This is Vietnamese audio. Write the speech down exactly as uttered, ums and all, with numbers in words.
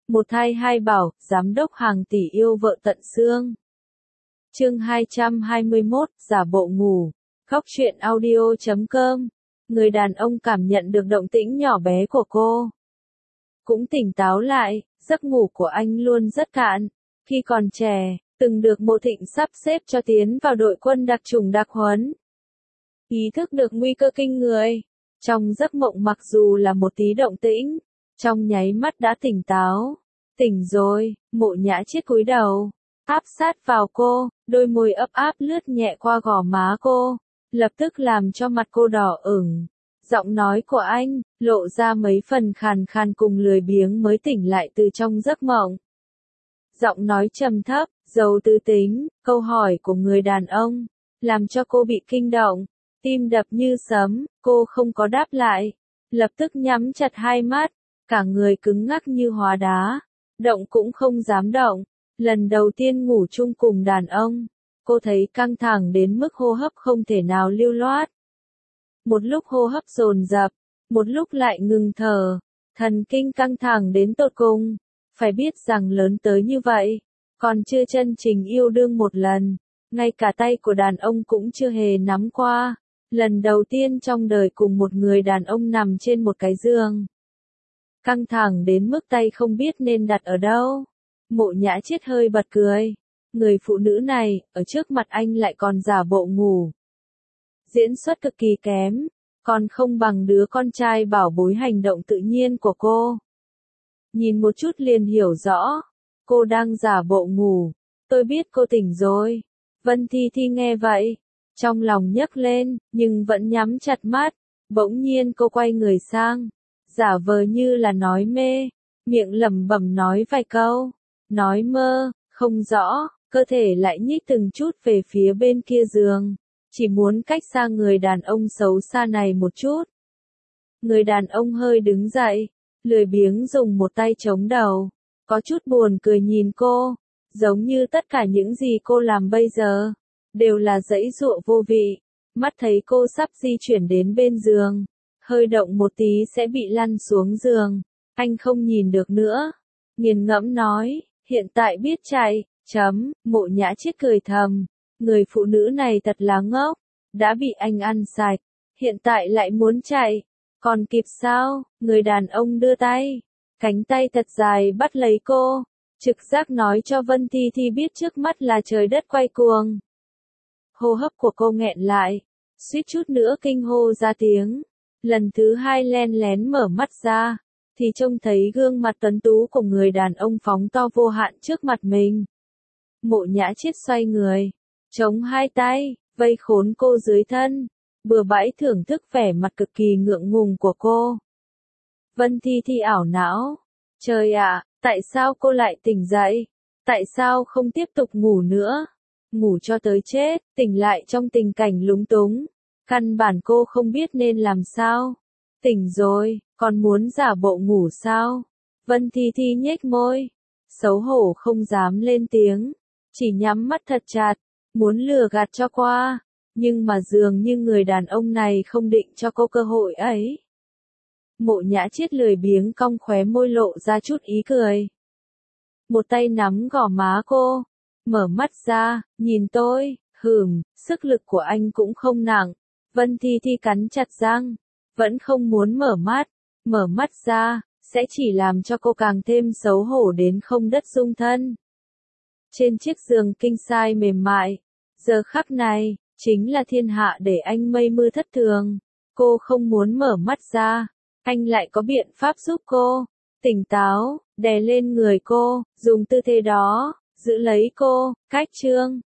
Một thai hai bảo, giám đốc hàng tỷ yêu vợ tận xương. Chương hai trăm hai mươi mốt, giả bộ ngủ. Khóc chuyện audio chấm com. Người đàn ông cảm nhận được động tĩnh nhỏ bé của cô. Cũng tỉnh táo lại, giấc ngủ của anh luôn rất cạn. Khi còn trẻ, từng được Mộ Thịnh sắp xếp cho tiến vào đội quân đặc chủng đặc huấn. Ý thức được nguy cơ kinh người. Trong giấc mộng mặc dù là một tí động tĩnh, trong nháy mắt đã tỉnh táo. Tỉnh rồi, Mộ Nhã Chiết cúi đầu, áp sát vào cô, đôi môi ấp áp lướt nhẹ qua gò má cô, lập tức làm cho mặt cô đỏ ửng. Giọng nói của anh, lộ ra mấy phần khàn khàn cùng lười biếng mới tỉnh lại từ trong giấc mộng. Giọng nói trầm thấp, giàu tư tính, câu hỏi của người đàn ông, làm cho cô bị kinh động, tim đập như sấm, cô không có đáp lại, lập tức nhắm chặt hai mắt, cả người cứng ngắc như hóa đá, động cũng không dám động. Lần đầu tiên ngủ chung cùng đàn ông, cô thấy căng thẳng đến mức hô hấp không thể nào lưu loát. Một lúc hô hấp dồn dập, một lúc lại ngừng thở, thần kinh căng thẳng đến tột cùng. Phải biết rằng lớn tới như vậy, còn chưa chân chính yêu đương một lần, ngay cả tay của đàn ông cũng chưa hề nắm qua. Lần đầu tiên trong đời cùng một người đàn ông nằm trên một cái giường. Căng thẳng đến mức tay không biết nên đặt ở đâu. Mộ Nhã Chiết hơi bật cười. Người phụ nữ này, ở trước mặt anh lại còn giả bộ ngủ. Diễn xuất cực kỳ kém, còn không bằng đứa con trai bảo bối hành động tự nhiên của cô. Nhìn một chút liền hiểu rõ, cô đang giả bộ ngủ. Tôi biết cô tỉnh rồi. Vân Thi Thi nghe vậy, trong lòng nhấc lên, nhưng vẫn nhắm chặt mắt. Bỗng nhiên cô quay người sang, giả vờ như là nói mê, miệng lẩm bẩm nói vài câu, nói mơ, không rõ, cơ thể lại nhích từng chút về phía bên kia giường, chỉ muốn cách xa người đàn ông xấu xa này một chút. Người đàn ông hơi đứng dậy, lười biếng dùng một tay chống đầu, có chút buồn cười nhìn cô, giống như tất cả những gì cô làm bây giờ, đều là giãy giụa vô vị. Mắt thấy cô sắp di chuyển đến bên giường, hơi động một tí sẽ bị lăn xuống giường, anh không nhìn được nữa, nghiền ngẫm nói, hiện tại biết chạy, chấm. Mộ Nhã Chiết cười thầm, người phụ nữ này thật là ngốc, đã bị anh ăn sạch, hiện tại lại muốn chạy, còn kịp sao? Người đàn ông đưa tay, cánh tay thật dài bắt lấy cô, trực giác nói cho Vân Thi Thi biết trước mắt là trời đất quay cuồng. Hô hấp của cô nghẹn lại, suýt chút nữa kinh hô ra tiếng. Lần thứ hai len lén mở mắt ra, thì trông thấy gương mặt tuấn tú của người đàn ông phóng to vô hạn trước mặt mình. Mộ Nhã Chiết xoay người, chống hai tay, vây khốn cô dưới thân, bừa bãi thưởng thức vẻ mặt cực kỳ ngượng ngùng của cô. Vân Thi Thi ảo não, trời ạ, tại sao cô lại tỉnh dậy? Tại sao không tiếp tục ngủ nữa? Ngủ cho tới chết, tỉnh lại trong tình cảnh lúng túng. Căn bản cô không biết nên làm sao. Tỉnh rồi, còn muốn giả bộ ngủ sao? Vân Thi Thi nhếch môi, xấu hổ không dám lên tiếng, chỉ nhắm mắt thật chặt, muốn lừa gạt cho qua, nhưng mà dường như người đàn ông này không định cho cô cơ hội ấy. Mộ Nhã Chiết lười biếng cong khóe môi lộ ra chút ý cười. Một tay nắm gò má cô, mở mắt ra, nhìn tôi, hừm, sức lực của anh cũng không nặng. Vân Thi Thi cắn chặt răng, vẫn không muốn mở mắt, mở mắt ra, sẽ chỉ làm cho cô càng thêm xấu hổ đến không đất dung thân. Trên chiếc giường king size mềm mại, giờ khắc này, chính là thiên hạ để anh mây mưa thất thường. Cô không muốn mở mắt ra, anh lại có biện pháp giúp cô, tỉnh táo, đè lên người cô, dùng tư thế đó, giữ lấy cô, cách chương.